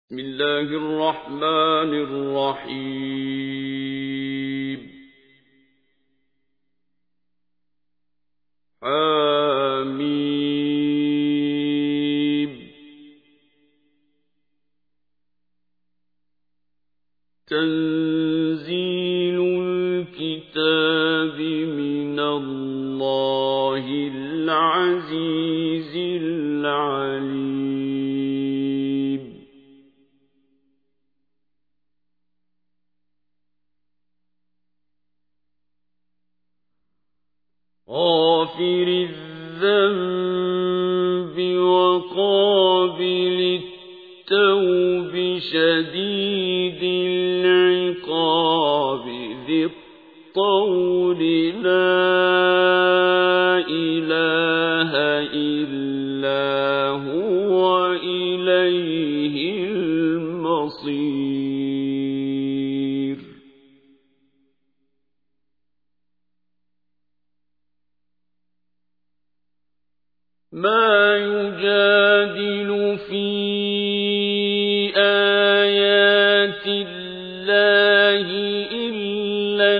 بسم الله الرحمن الرحيم حميم تنزيل الكتاب من الله العزيز العليم غافر الذنب وقابل التوب شديد العقاب ذي الطول لا إله إلا هو إليه المصير ما يجادل في آيات الله إلا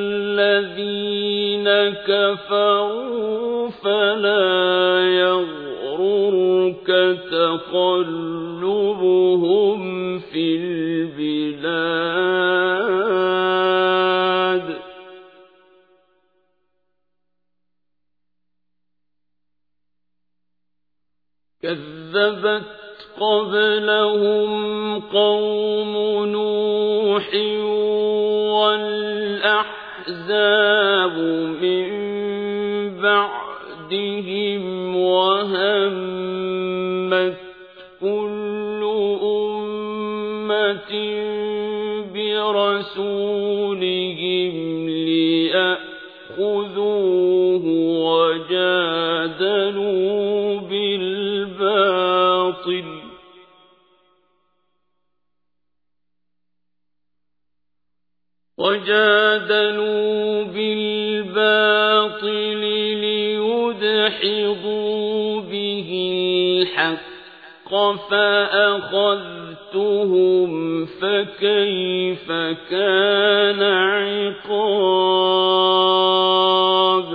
الذين كفروا فلا يغررك تقلبهم في البلاد كذبت قبلهم قوم نوح والأحزاب من بعدهم وهمت كل أمة برسولهم ليأخذوه وجادلوا بالباطل ليدحضوا به الحق فأخذتهم فكيف كان عقاب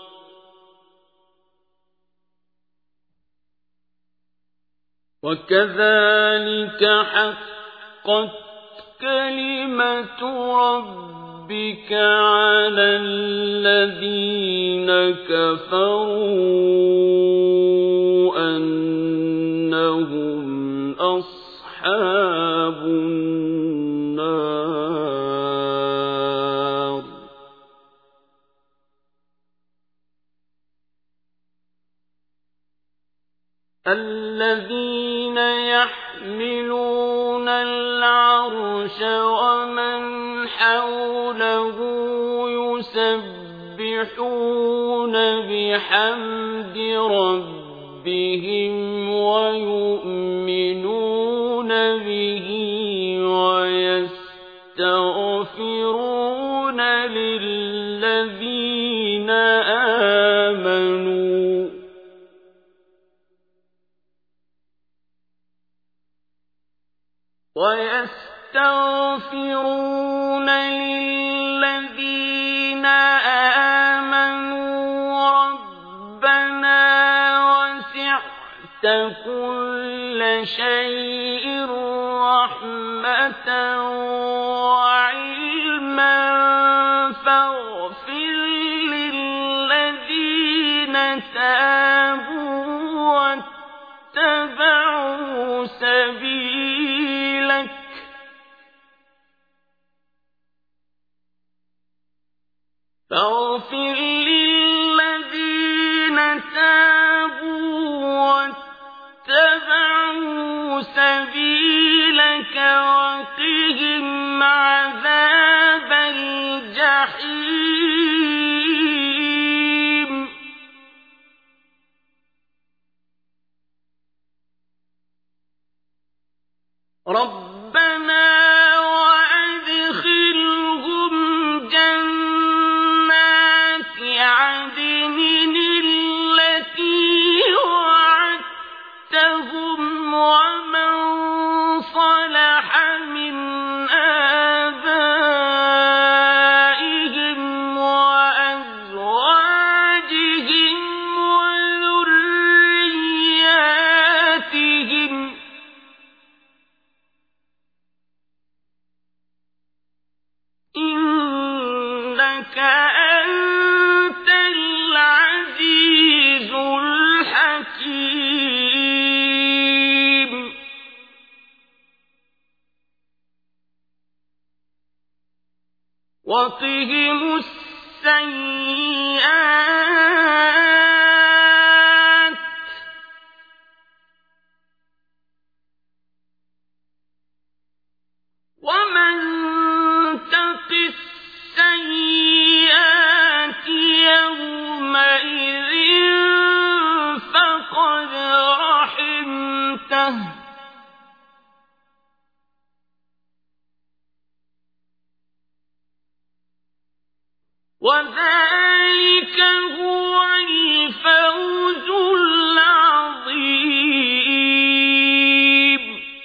وكذلك حقت كلمة ربك على الذين كفروا أنهم أصحاب النار الذين يحملون العرش ومن حوله يسبحون بحمد ربهم ويؤمنون به ويستغفرون للذين آمنوا ربنا وسعت كل شيء رحمة وعلما فاغفر للذين تابوا واتبعوا سبيلك فاغفر للذين تابوا واتبعوا سبيلك وقهم عذاب الجحيم ربنا وأدخلهم جنات عدن التي وعدتهم ومن صلى أنت العزيز الحكيم وقهم السيئات ومن تق السيئات يومئذ فقد رحمته وذلك هو الفوز العظيم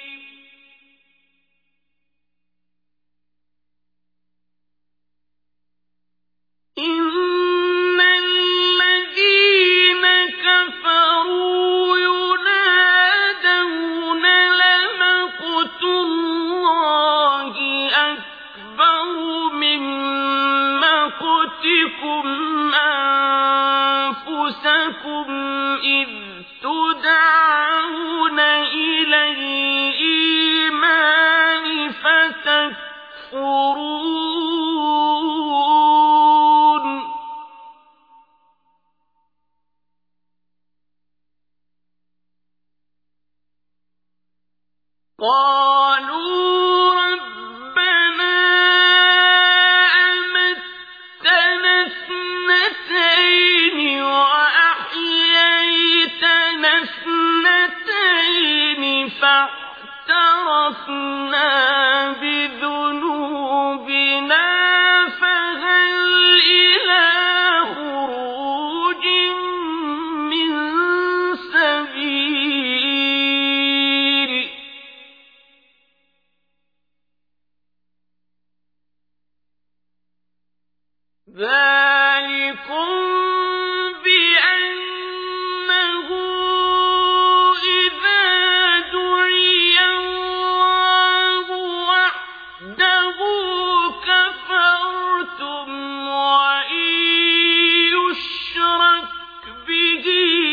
إن الذين كفروا ينادون لمقت الله أكبر من مقتكم أنفسكم إذ تدعون إلى الإيمان فتكفرون قالوا ربنا أمتنا اثنتين وأحييتنا اثنتين فاعترفنا بذنوبنا فهل إلى خروج من سبيل ذلكم بأنه إذا دعي الله وحده كفرتم وإن يشرك به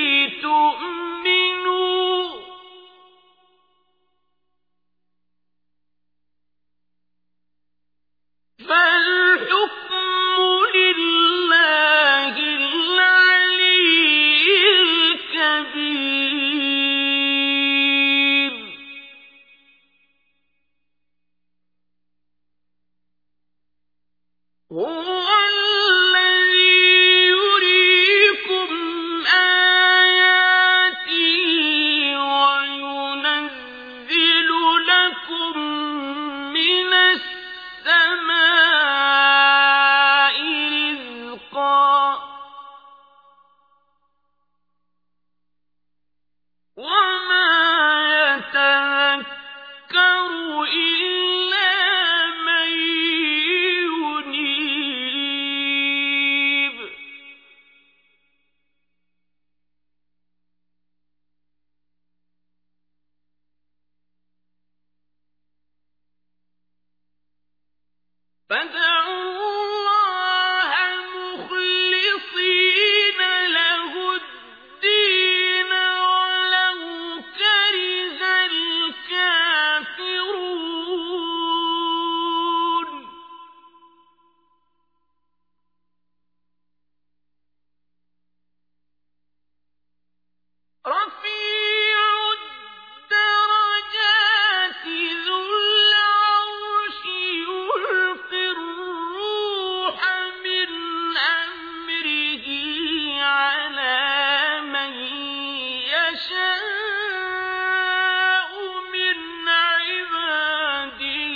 تؤمنوا فالحكم لله العلي الكبير هو الذي يريكم آياته وينزل لكم من السماء رزقا وما يتذكر إلا من ينيب فادعوا الله مخلصين له الدين ولو كره الكافرون رفيع الدرجات ذو العرش يلقي الروح من أمره على من يشاء من عباده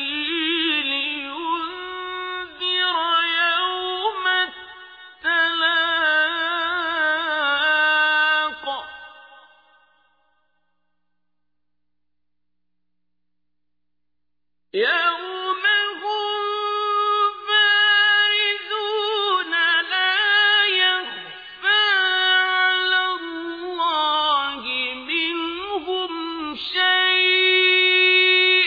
لينذر يوم التلاق يوم هم بارزون لا يخفى على الله منهم شيء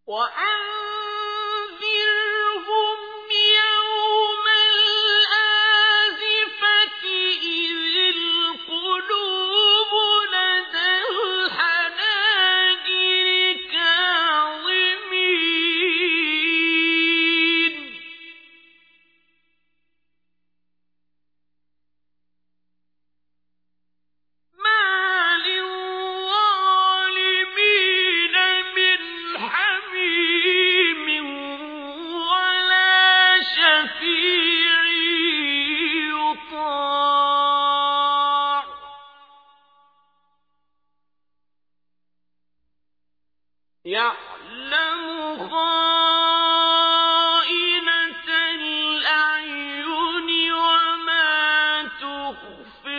وأنذرهم يوم الآزفة إذ القلوب لدى الحناجر كاظمين ما للظالمين من حميم ولا شفيع يطاع يعلم خائنة الأعين وما تخفي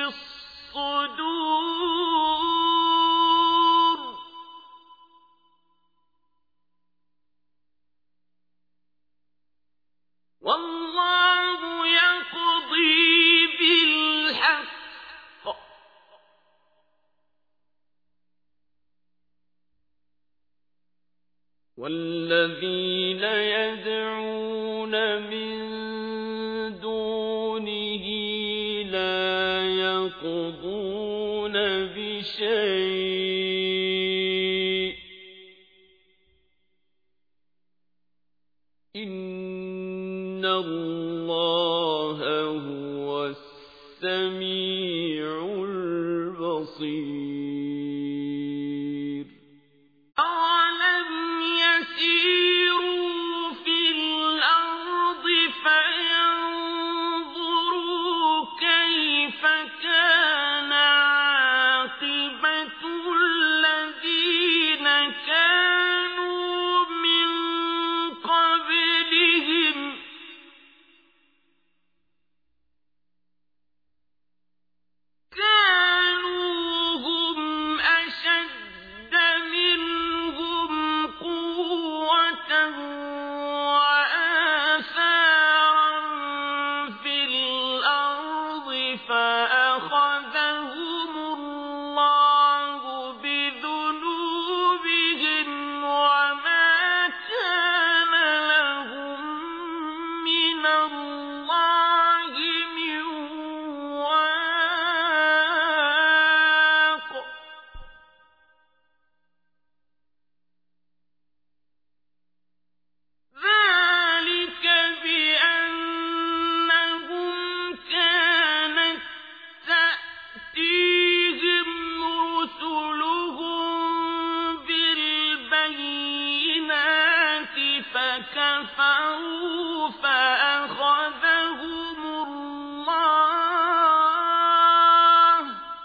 الصدور والله يقضي بالحق والذين يدعون من دونه لا يقضون بشيء إن الله هو السميع البصير أولم يسيروا في الأرض فينظروا كيف كان عاقبة الذين كانوا من قبلهم كانوا هم أشد منهم قوة وآثارا في الأرض فأخذهم الله بذنوبهم وما كان لهم من الله من واق ذلك بأنهم كانت تأتيهم رسلهم بالبينات فكفروا فأخذهم الله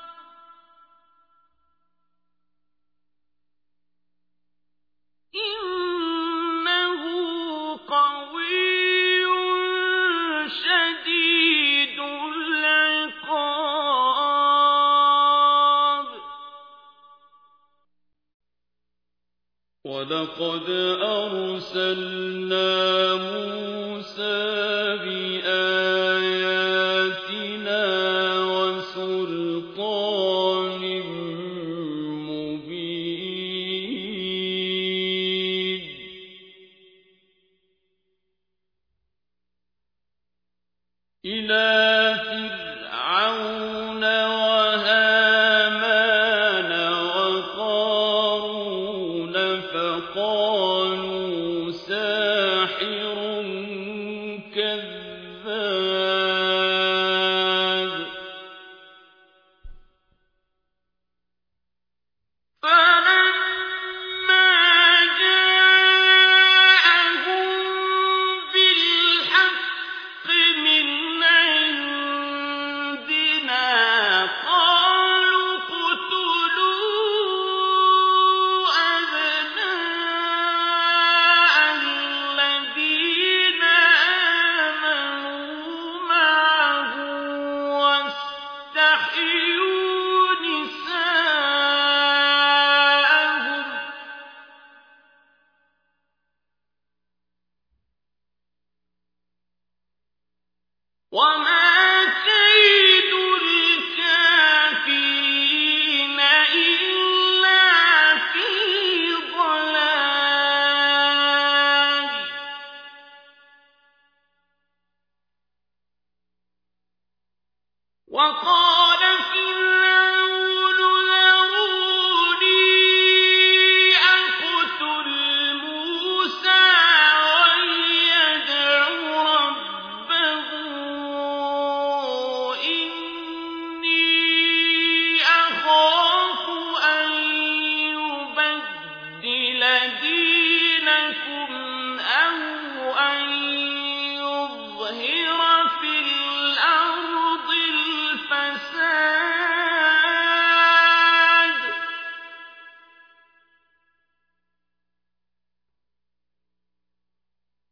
إنه قوي شديد العقاب ولقد أرسلنا موسى بآياتنا وسلطان مبين إلى فرعون وهامان وقارون فقالوا ساحر كذاب فلما جاءهم بالحق من عندنا قالوا اقتلوا أبناء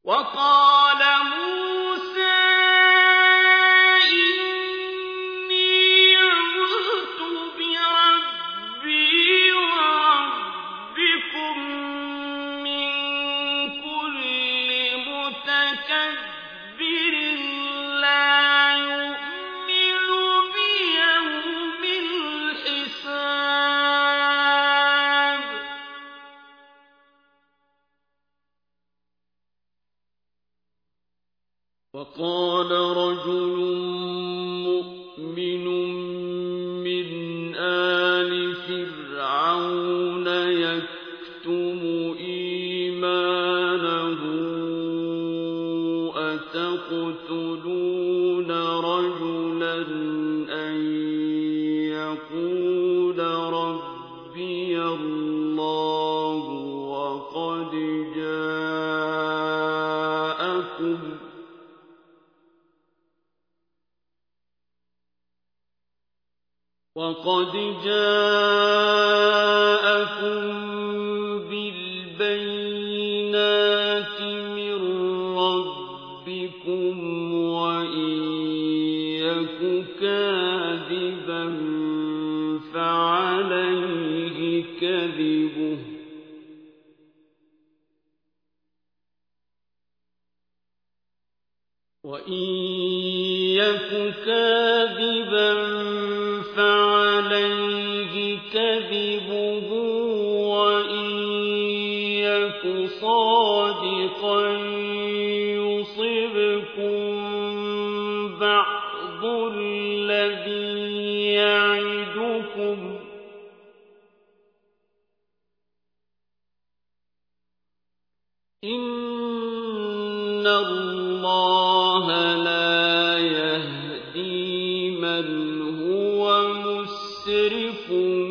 وقال موسى إني عذت بربي وربكم من كل متكبر لا يؤمن بيوم الحساب وقال رجل مؤمن من آل فرعون يكتم إيمانه أتقتلون رجلا أن يقول ربي الله وقد جاءكم بالبينات من ربكم وإن يك كاذبا فعليه كذبه وإن يك كاذبا فعليه كذبه وإن يك صادقا يصبكم بعض الذي يعدكم إن الله لا يهدي من هو مسرف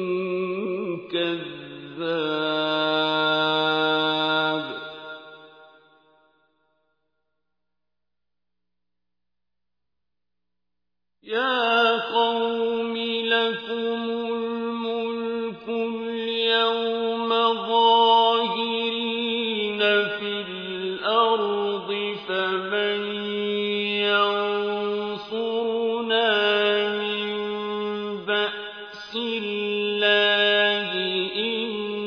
كذاب يا قوم لكم الملك اليوم ظاهرين في الأرض فمن ينصرنا من بأس الله إن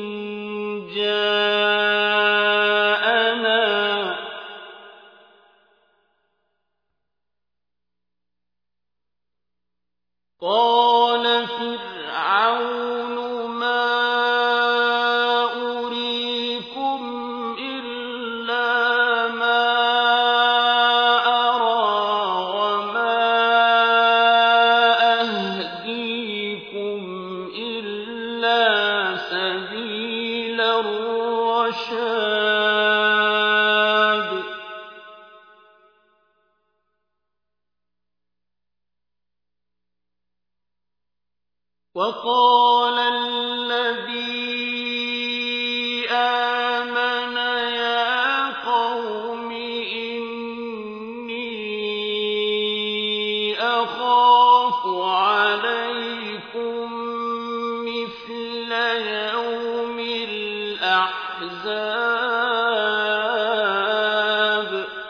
جاءنا قال فرعون ما أريكم إلا ما أرى وما أهديكم إلا سبيل الرشاد وقال الذي آمن يا قوم إني أخاف عليكم مثل يوم الأحزاب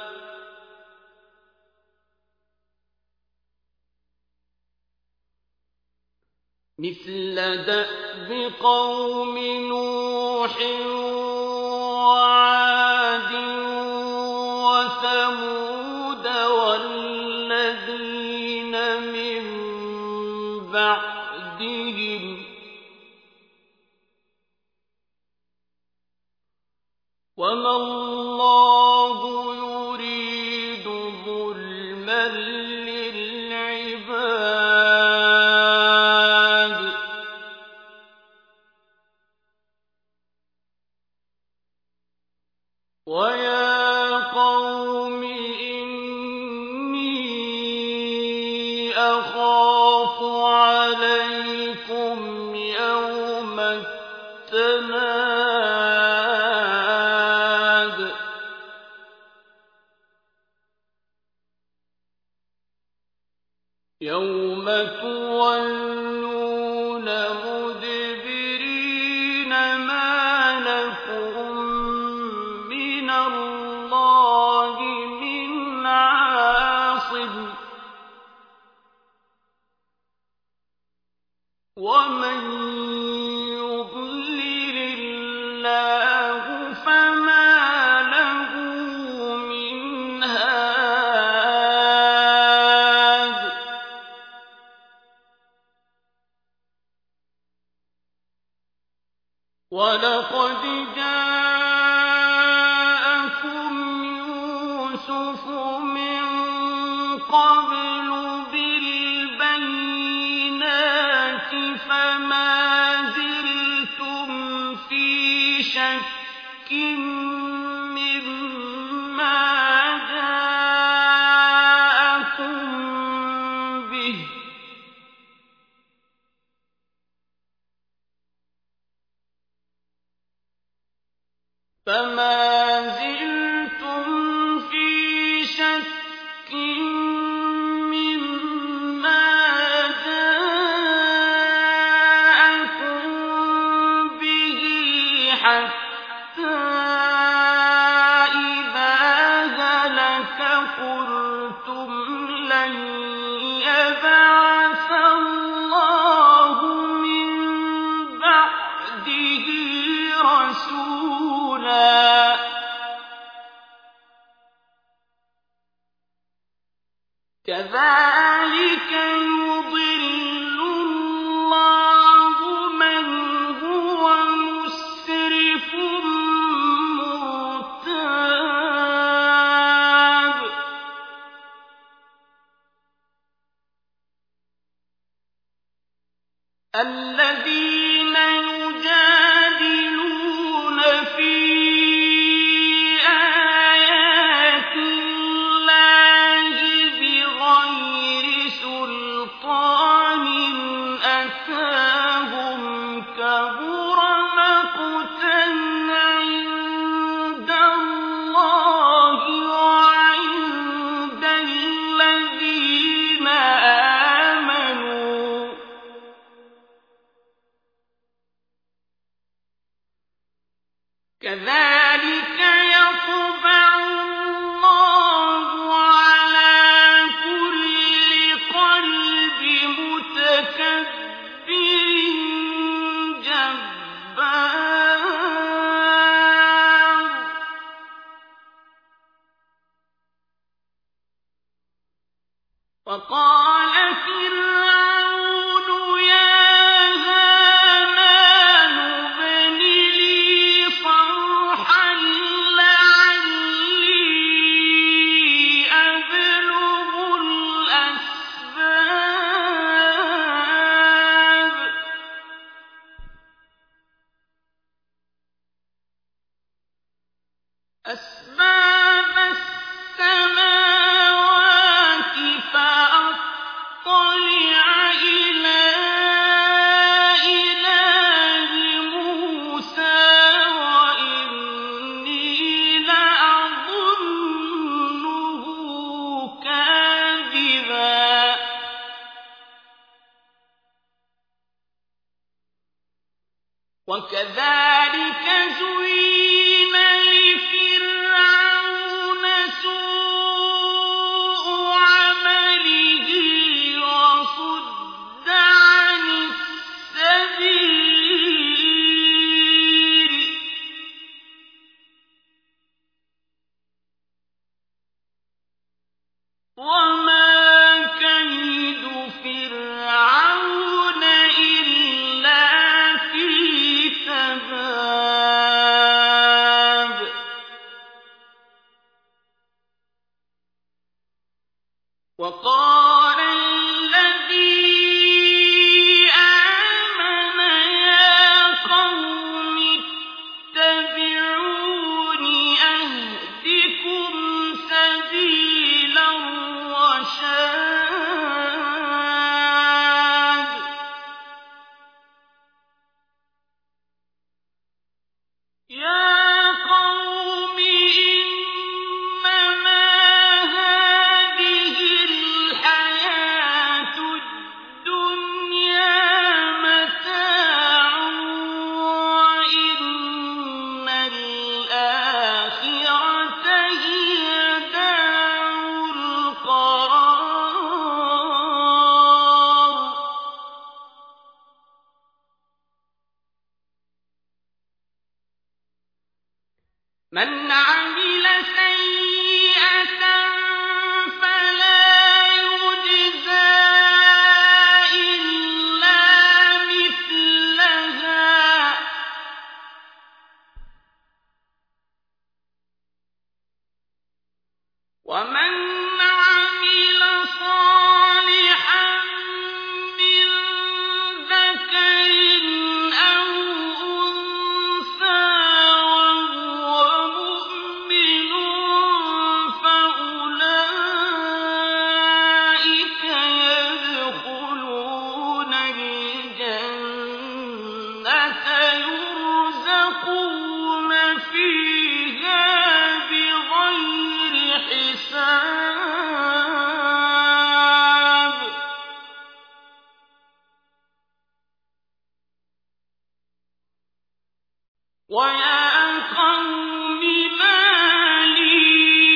مثل دأب قوم نوح وعاد وثمود والذين من بعدهم وما الله يريد ظلما للعباد ويا قوم إني أخاف عليكم يوم التناد يوم تولون مدبرين ما لكم من الله الله فما له من هاد ولقد جاءكم يوسف من قبل بالبينات فما زلتم في شك مما جاءكم به حتى إذا هلك قلتم لن يبعث الله من بعده رسولا كذلك يضل الله من هو مسرف مرتاب الذين يجادلون في آيات الله بغير سلطان أتاهم كبر مقتا عند الله وعند الذين آمنوا كذلك يطبع الله على كل قلب متكبر جبار وقال فرعون يا هامان ابن لي صرحا لعلي أبلغ أسباب السماوات فأطلع إلى إله موسى وإني لأظنه كاذبا وكذلك زين لفرعون سوء عمله وصد عن السبيل وما كيد فرعون إلا في تباب وقال الذي آمن يا قوم اتبعون أهدكم سبيل الرشاد يا قوم إنما هذه الحياة الدنيا متاع وإن الآخرة هي دار القرار مَنْ عَمِلَ سَيِّئَةً فَلَا يُجْزَىٰ إِلَّا مِثْلَهَا ۖ وَمَنْ عَمِلَ صَالِحًا مِّن ذَكَرٍ أَوْ أُنثَىٰ وَهُوَ مُؤْمِنٌ فَأُولَٰئِكَ يَدْخُلُونَ الْجَنَّةَ يُرْزَقُونَ فِيهَا بِغَيْرِ حِسَابٍ. وَيَا قَوْمِ مَا لِي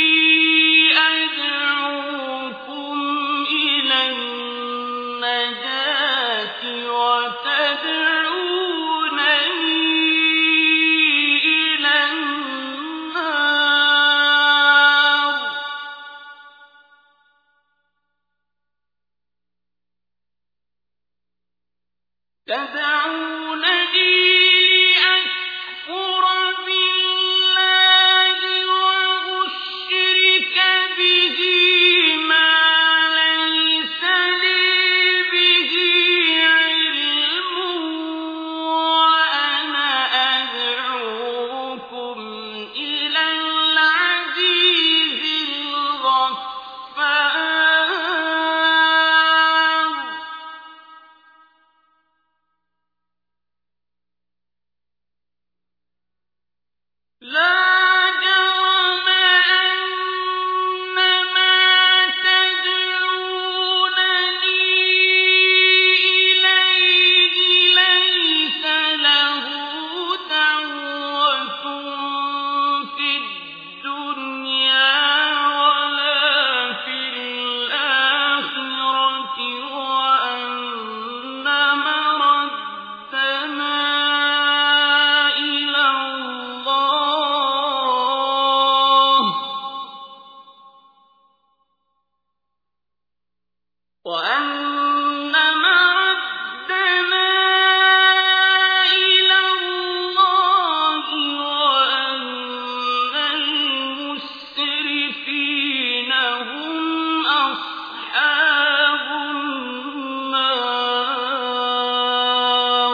أَدْعُوكُمْ إِلَى النَّجَاةِ وَتَدْعُونَنِي إِلَى النَّارِ. تدعونني لأكفر بالله وأشرك به ما ليس لي به علم، وأنا أدعوكم إلى العزيز الغفار. لا جرم أن ما تدعونني إليه ليس له دعوة في الدنيا ولا في الآخرة، وأن مردنا إلى الله، وأن المسرفين هم أصحاب النار.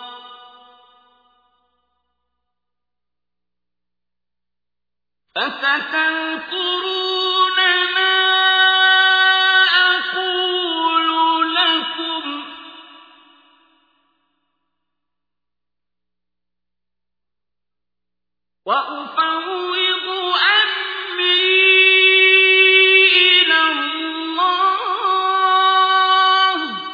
فستذكرون ما أقول لكم، وأفوض أمري إلى الله،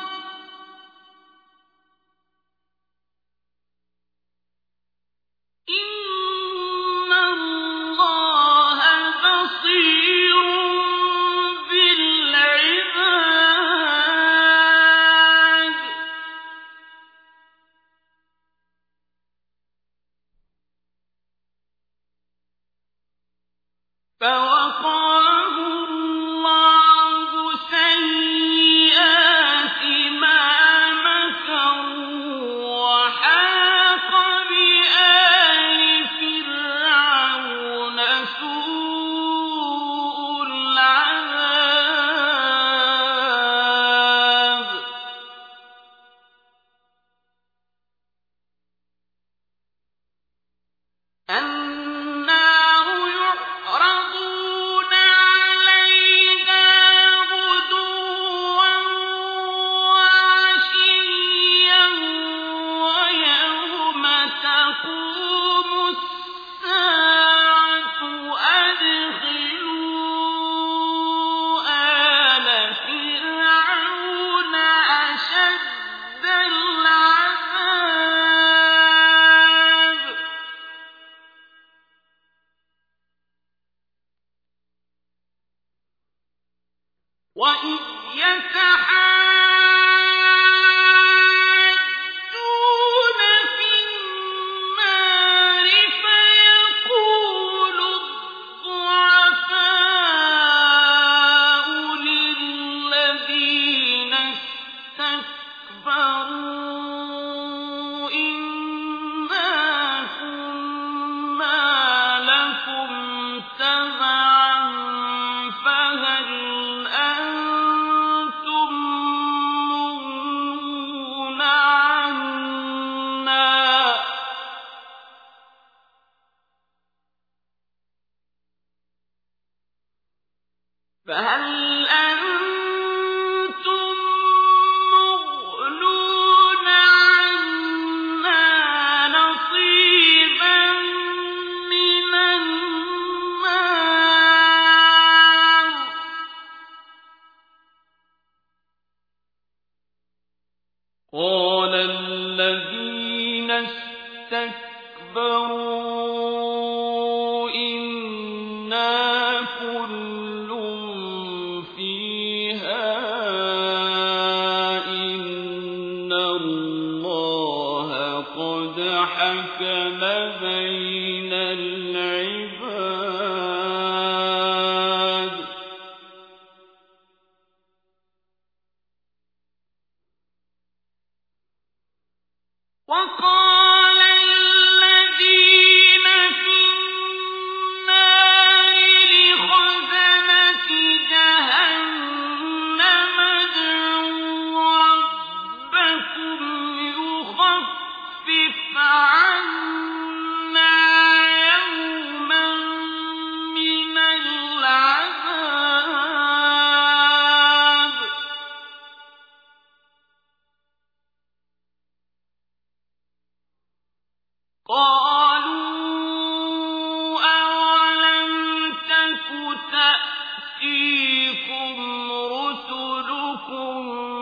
إِنَّ اللَّهَ بَصِيرٌ بِالْعِبَادِ. فَوَقَاهُ اللَّهُ سَيِّئَاتِ مَا مَكَرُوا، وَحَاقَ بِآلِ فِرْعَوْنَ سُوءُ الْعَذَابِ. النَّارُ يُعْرَضُونَ عَلَيْهَا غُدُوًّا وَعَشِيًّا وَيَوْمَ تَقُومُ السَّاعَةُ أَدْخِلُوا آلَ فِرْعَوْنَ أَشَدَّ الْعَذَابِ. وَإِذْ يَتَحَاجُّونَ فِي النَّارِ فَيَقُولُ فهل أنتم مغنون عنا نصيبا من النار قال الذين استكبروا إنا كل فيها إن الله قد حكم بين العباد وقال الذين في النار لخزنة جهنم ادعوا ربكم يخفف عنا يوما من العذاب قالوا أولم تك تأتيكم رسلكم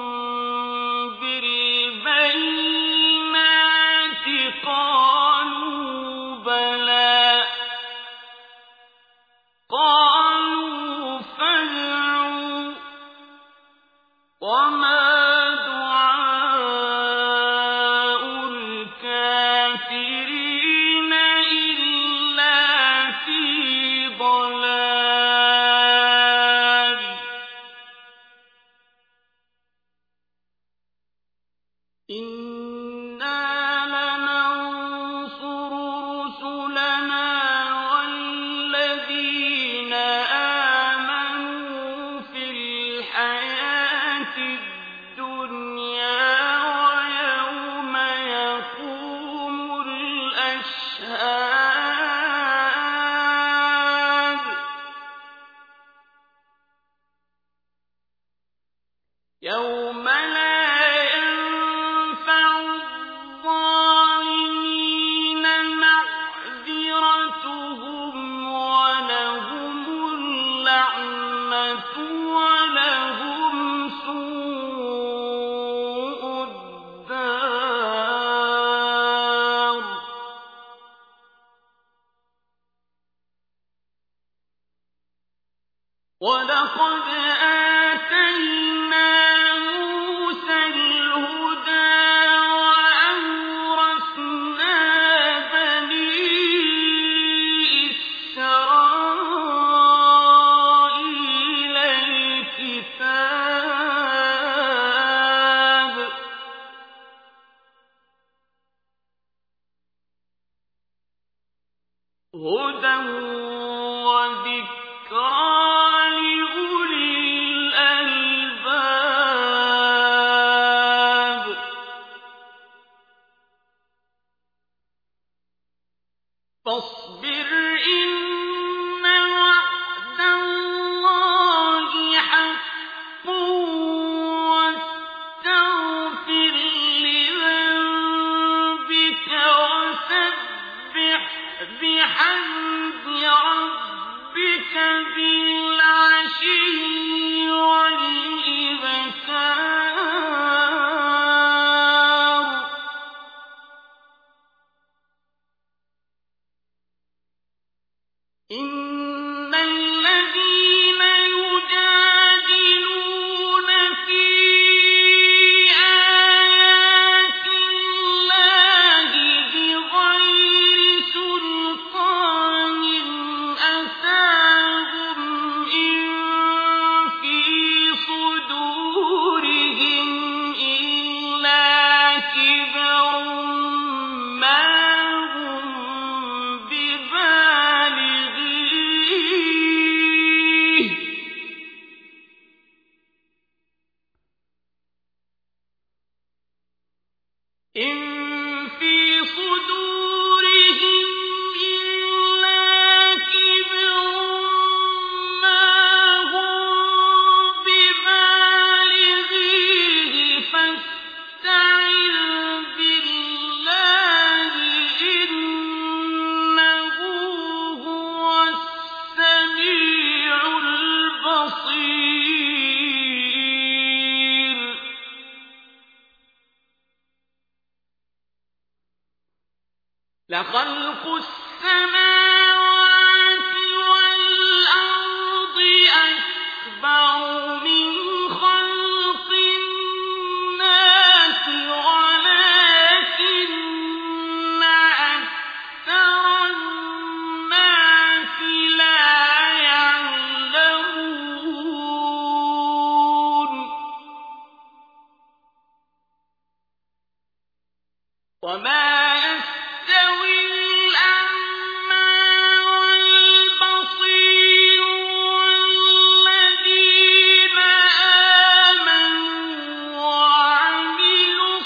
بالبينات قالوا بلى قالوا فادعوا وما دعاء الكافرين إلا في ضلال إنا لننصر رسلنا والذين آمنوا في الحياة الدنيا ويوم يقوم الأشهاد يوم لا ينفع الظالمين معذرتهم ولهم اللعنة ولهم سوء الدار ولقد آتينا موسى الهدى وأورثنا بني إسرائيل الكتاب هدى وذكرى لأولي الألباب فاصبر إن وعد الله حق واستغفر لذنبك وسبح بحمد ربك بالعشي والإبكار إن الذين يجادلون في آيات الله بغير سلطان أتاهم إن في صدورهم إلا كبر ما هم ببالغين بصير لخلق السماوات والأرض أكبر من خلق الناس ولكن أكثر الناس لا يعلمون وما يستوي الأعمى والبصير والذين آمنوا وعملوا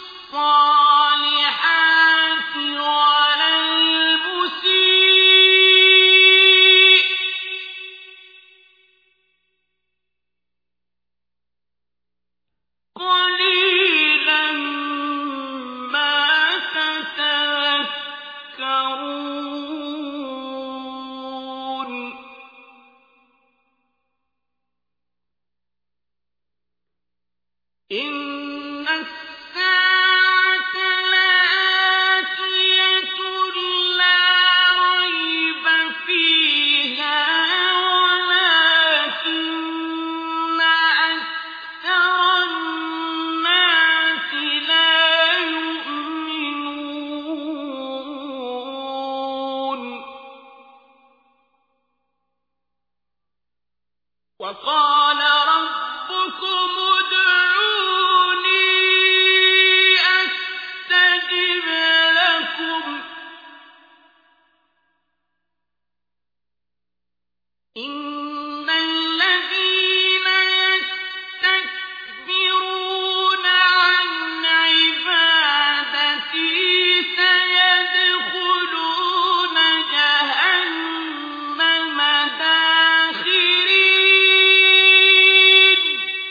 الصالحات ولا المسيء قليلا ما تتذكرون إن الساعة لآتية لا ريب فيها ولكن أكثر الناس لا يؤمنون وقال ربكم ادعوني أستجب لكم إن الذين يستكبرون عن عبادتي سيدخلون جهنم داخرين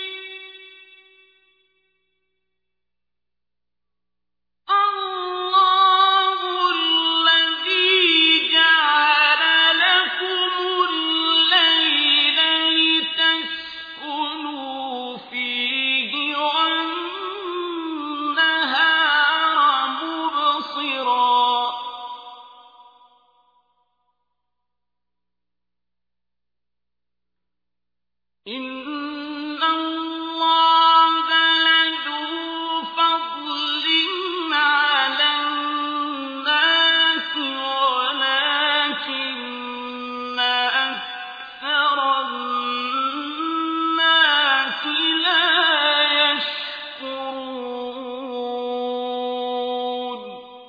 الله الذي جعل لكم الليل لتسكنوا فيه والنهار مبصرا إن الله لذو فضل على الناس ولكن أكثر الناس لا يشكرون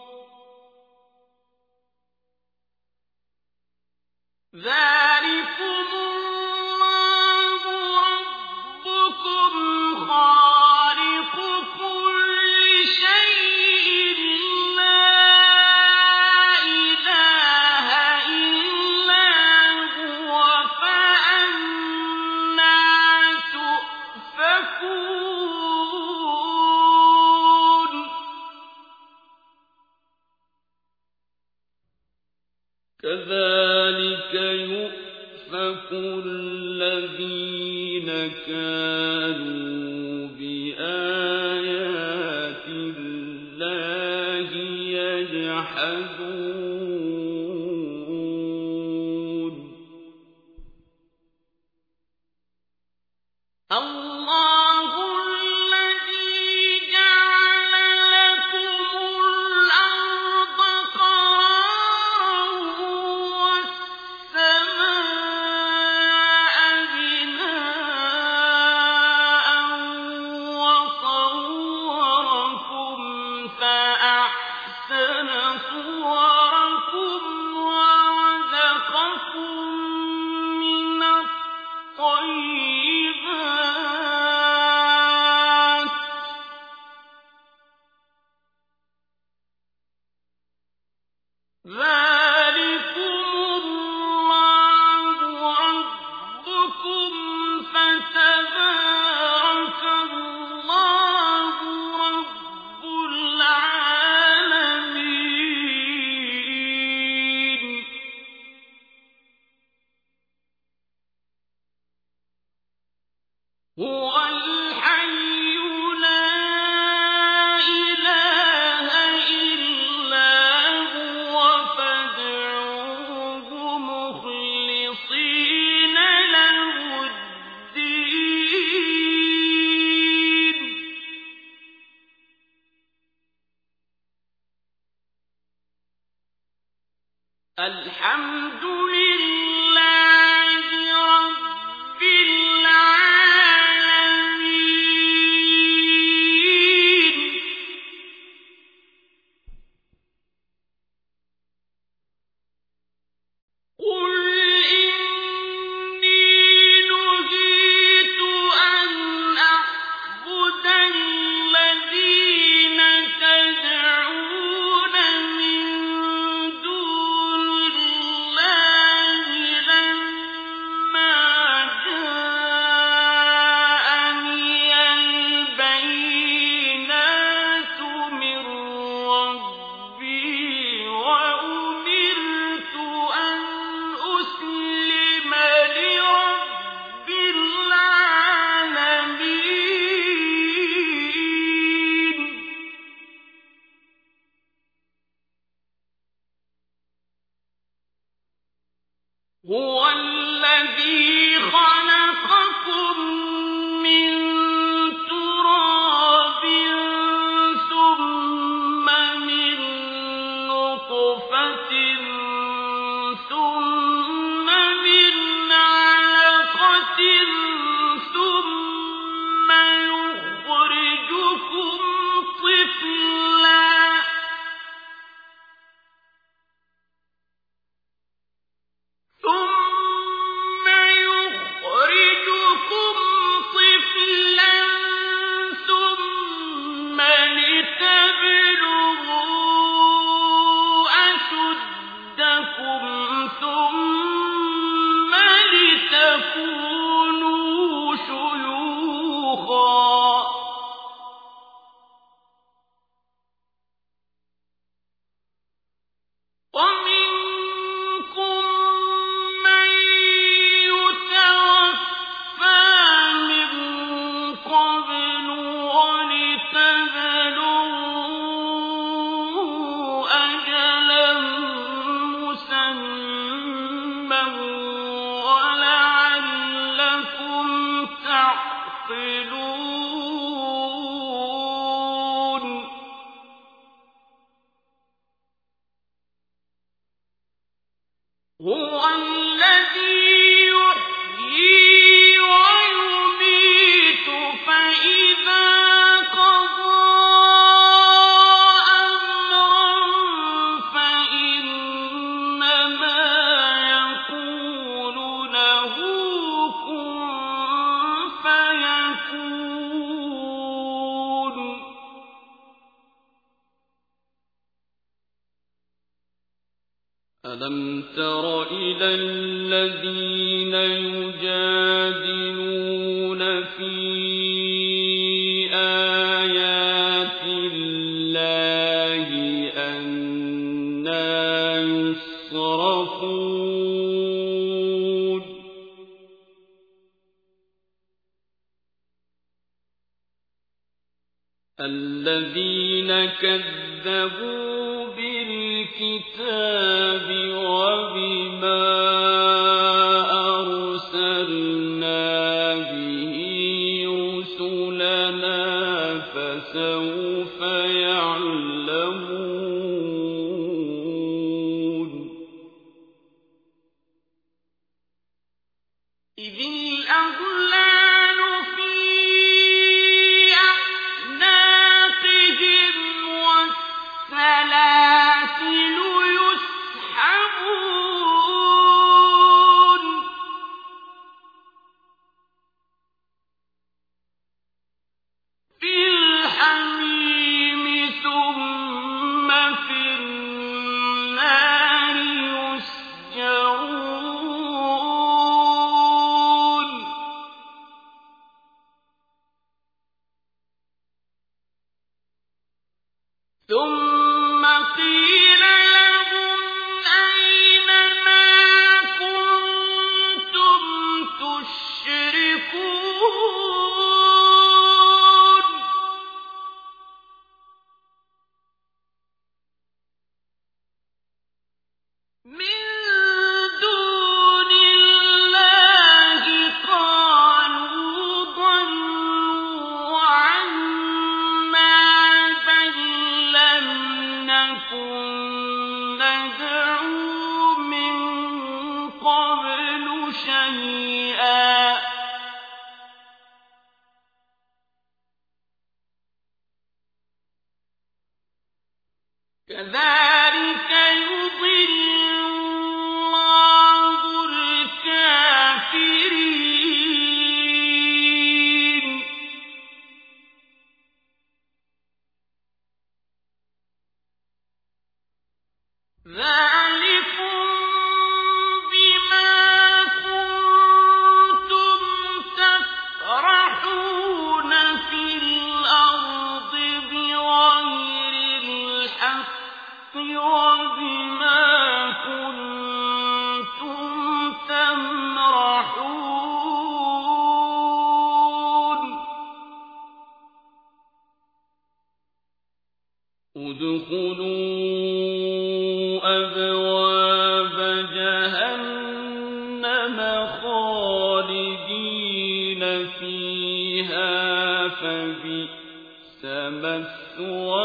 ذلكم الله ربكم خالق كل شيء لا إله إلا هو فأنى تؤفكون كذلك يؤفك الذين كانوا بآيات الله يجحدون الله الذي جعل لكم الأرض قرارا والسماء بناء وصوابا الحمد لله رب العالمين. قل إني نهيت أن أعبد الذين تدعون من دون الله لما جاءني البينات من ربي وأمرت أن أسلم لرب العالمين. هو الذي خلقكم من تراب ثم من نطفة ثم من علقة ثم يخرجكم طفلا ثم لتبلغوا أشدكم ثم لتكونوا شيوخا ومنكم من يتوفى من قبل ولتبلغوا أجلا مسمى ولعلكم تعقلون. هو الذي يحيي ويميت فإذا قضى أمرا فإنما يقول له كن فيكون. ألم تر إلى الذين يجادلون في آيات الله أنى يصرفون. الذين كذبوا بالكتاب وبما أرسلنا به رسلنا فسوف يعلمون. إذ الأغلال في أعناقهم والسلاسل يسحبون في الحميم ثم في النار يسجرون. ادْخُلُوا أَبْوَابَ جَهَنَّمَ خَالِدِينَ فِيهَا فَبِئْسَ مَثْوَى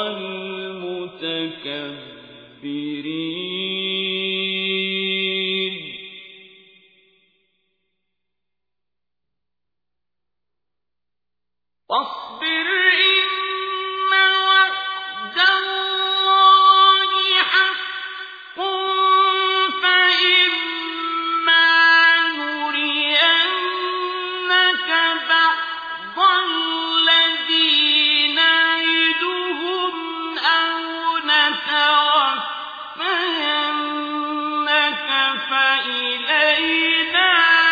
الْمُتَكَبِّرِينَ واصبر إن وعد الله حق فإما نرينك بعض الذي نعدهم أو نتوفينك فإلينا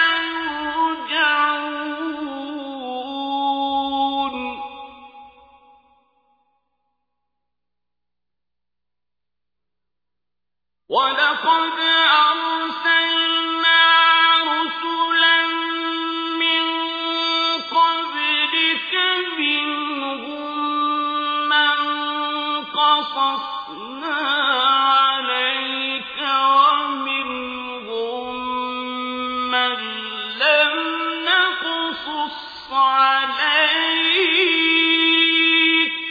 وَلَقَدْ أَرْسَلْنَا رُسُلًا مِّن قَبْلِكَ مِنْهُم مَّن قَصَصْنَا عَلَيْكَ وَمِنْهُم مَّن لَّمْ نَقْصُصْ عَلَيْكَ ۗ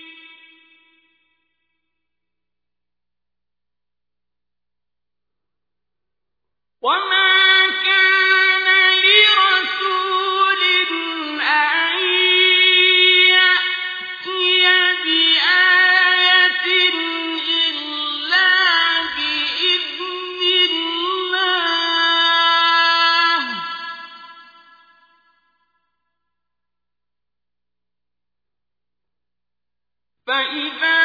وَمَا كَانَ لِرَسُولٍ أَن يَأْتِيَ بِآيَةٍ إِلَّا بِإِذْنِ اللَّهِ ۚ فَإِذَا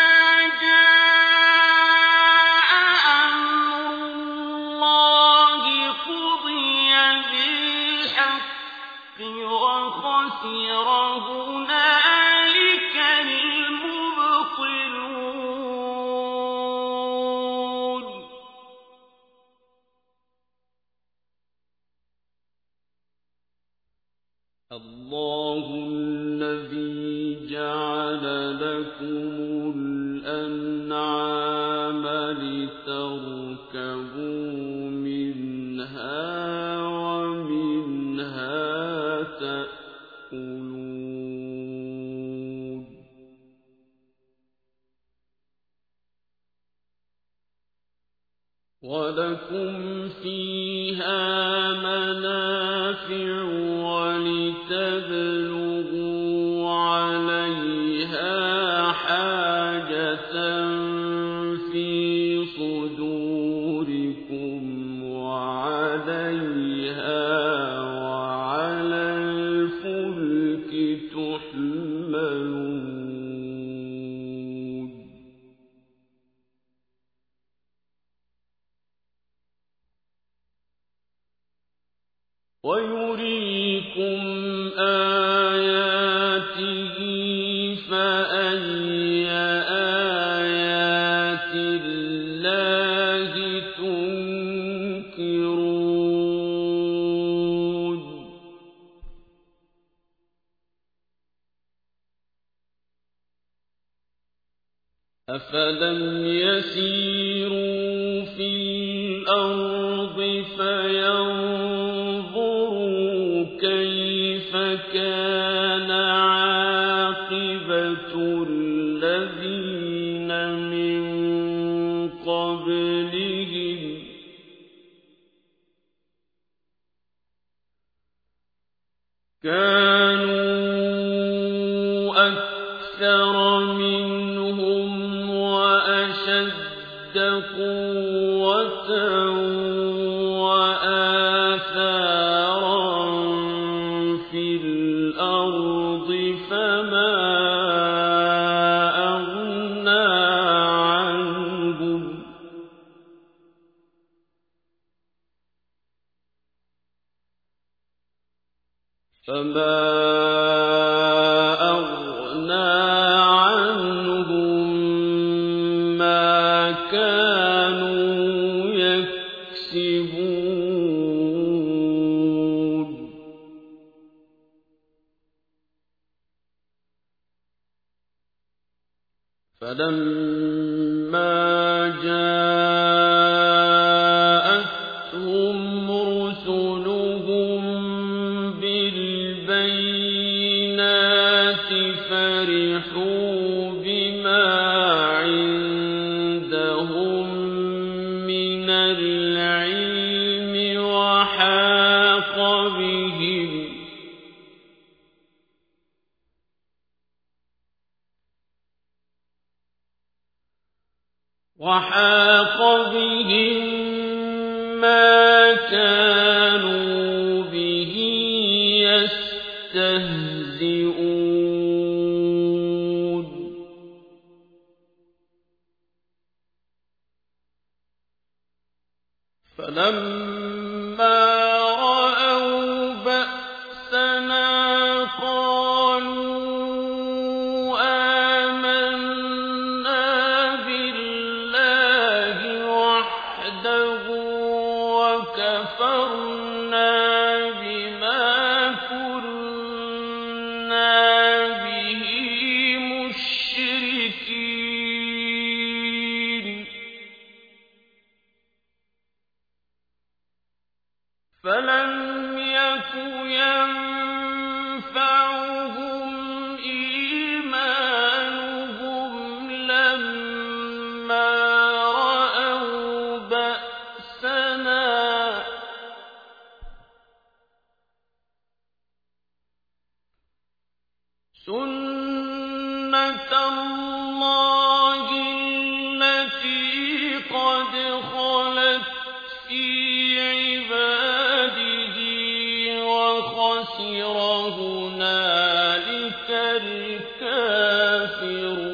جَاءَ أَمْرُ اللَّهِ قُضِيَ بِالْحَقِّ وَخَسِرَ هُنَالِكَ الْمُبْطِلُونَ اللَّهُ الَّذِي جَعَلَ لَكُمُ الْأَنْعَامَ لِتَرْكَبُوا مِنْهَا وَمِنْهَا تَأْكُلُونَ وَلَكُمْ فِيهَا مَنَافِعُ وَلِتَبْلُغُوا عَلَيْهَا حَاجَةً فِي صُدُورِكُمْ وَعَلَيْهَا وَعَلَى الْفُلْكِ تُحْمَلُونَ وَيُرِيكُمْ آيَاتِهِ فَأَيَّ آيَاتِ اللَّهِ تُنكِرُونَ أَفَلَمْ يَسِيرُوا فِي الْأَرْضِ فَيَنظُرُوا كَيْفَ كَانَ عَاقِبَةُ الَّذِينَ مِن قَبْلِهِمْ كَانُوا أَكْثَرَ مِنْهُمْ وَأَشَدَّ قُوَّةً وَآثَارًا فِي الْأَرْضِ فَمَا أَغْنَىٰ عَنْهُم مَّا كَانُوا يَكْسِبُونَ فلما جاءتهم رسلهم بالبينات فرحوا بما عندهم من العلم وحاق بهم ما كانوا به يستهزئون فلما رأوا بأسنا قالوا آمنا بالله وحده وكفرنا بما كنا به مشركين فلم يك ينفعهم إيمانهم لما رأوا بأسنا سنة الله التي قد خلت في عباده وخسر هنالك الكافرون